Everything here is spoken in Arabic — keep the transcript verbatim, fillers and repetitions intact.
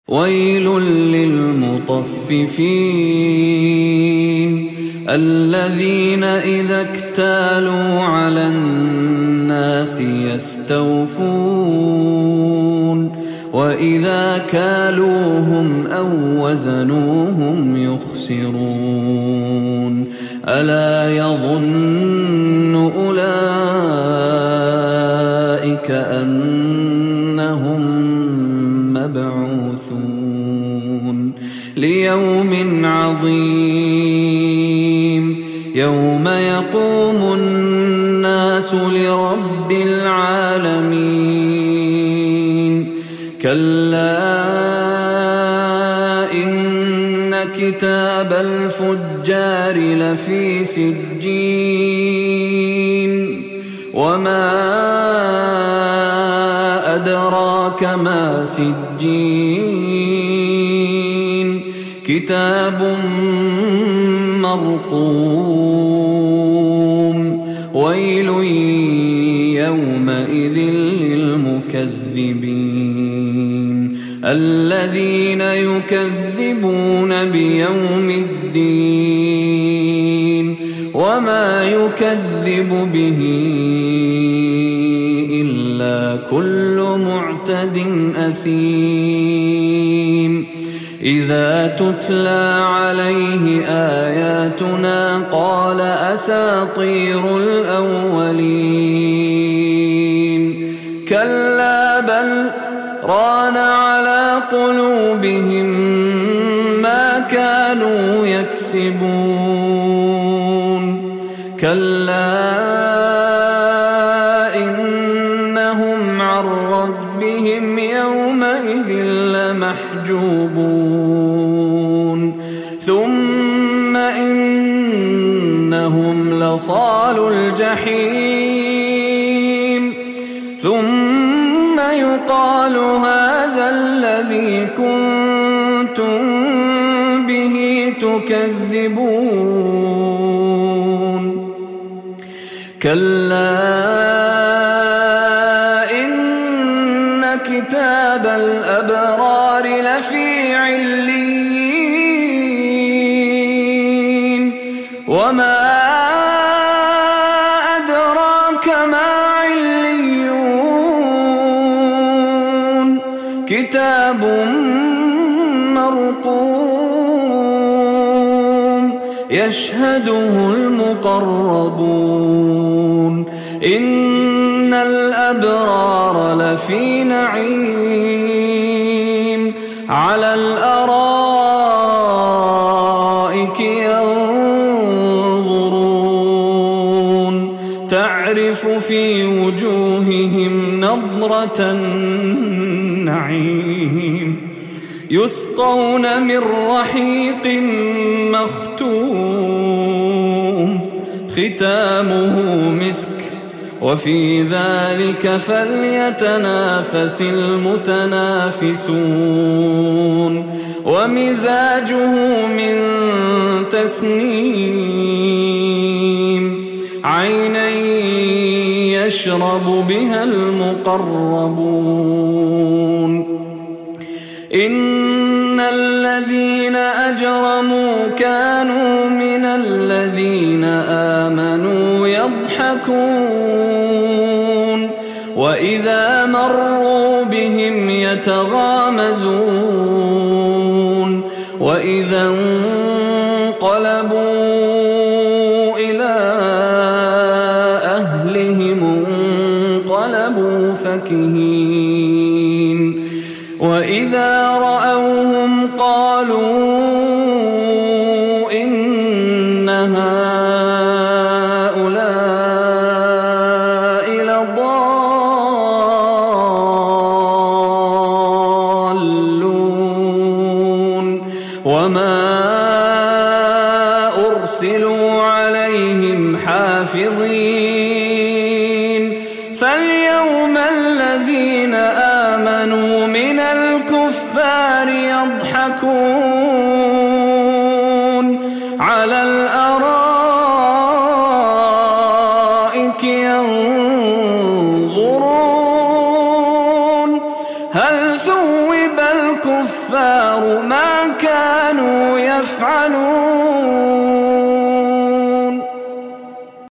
ويل للمطففين الذين إذا اكتالوا على الناس يستوفون وإذا كالوهم أو وزنوهم يخسرون ألا يظن أولئك أنهم مبعوثون ليوم عظيم يوم يقوم الناس لرب العالمين كلا إن كتاب الفجار لفي سجين وما أدراك ما سجين كتاب مرقوم ويل يومئذ للمكذبين الذين يكذبون بيوم الدين وما يكذب به إلا كل معتد أثيم إذا تتلى عليه آياتنا قال أساطير الأولين كلا بل ران على قلوبهم ما كانوا يكسبون كلا إنهم عن ربهم يومئذ لمحجوبون ثم إنهم لصالو الجحيم ثم يقال هذا الذي كنتم به تكذبون كلا إن كتاب الأبرار لفي عليين وما أدراك ما عليون كتاب مرقوم يشهده المقربون إن الأبرار لفي نعيم على الأرائك ينظرون تعرف في وجوههم نضرة النعيم يسقون من رحيق مختوم ختامه مسك وفي ذلك فليتنافس المتنافسون ومزاجه من تسنيم عينا يشرب بها المقربون إن الذين أجرموا كانوا من الذين آمنوا يضحكون وإذا مروا بهم يتغامزون وإذا انقلبوا إلى أهلهم انقلبوا فكهين وإذا رأوهم قالوا إن هؤلاء لضالون وما أرسلوا عليهم حافظين فاليوم الذين آمنوا من الكفار يضحكون على الأرائك ينظرون هل ثوب الكفار ما كانوا يفعلون.